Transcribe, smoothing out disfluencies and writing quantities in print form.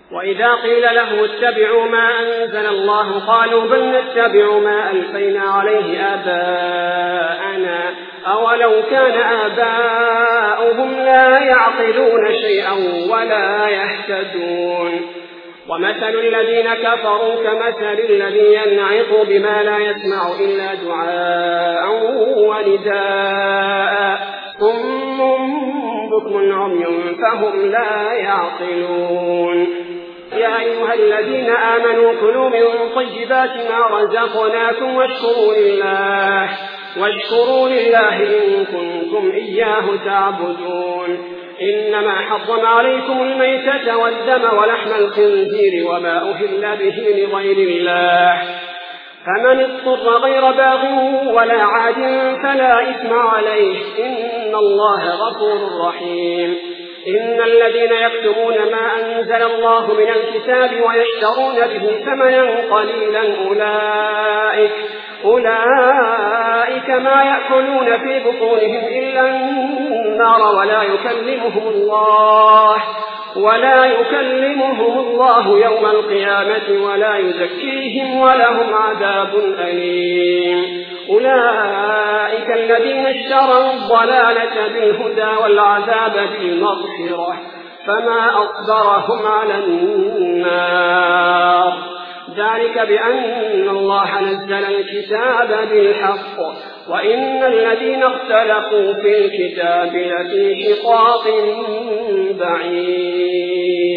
وإذا قيل له اتبعوا ما أنزل الله قالوا بل نتبع ما ألفينا عليه آباءنا أولو كان آباؤهم لا يعقلون شيئا ولا يهتدون. ومثل الذين كفروا كمثل الذي ينعق بما لا يسمع إلا دعاء ونداء صم بكم عمي فهم لا يعقلون. يا أيها الذين آمنوا كلوا من طيبات ما رزقناكم واشكروا لله إن كنتم إياه تعبدون. إنما حرم عليكم الميتة والدم ولحم الخنزير وما أهل به لغير الله، فمن اضطر غير باغ ولا عاد فلا إثم عليه إن الله غفور رحيم. إن الذين يكتمون ما أنزل الله من الكتاب ويشترون به ثمنا قليلا أولئك ما يأكلون في بطونهم إلا النار ولا يكلمهم الله يوم القيامة ولا يزكيهم ولهم عذاب أليم. أولئك الذين اشتروا الضلالة بالهدى والعذاب بالمغفرة فما أصبرهم على النار. ذلك بأن الله نزل الكتاب بالحق وإن الذين اختلفوا في الكتاب لفي شقاق بعيد.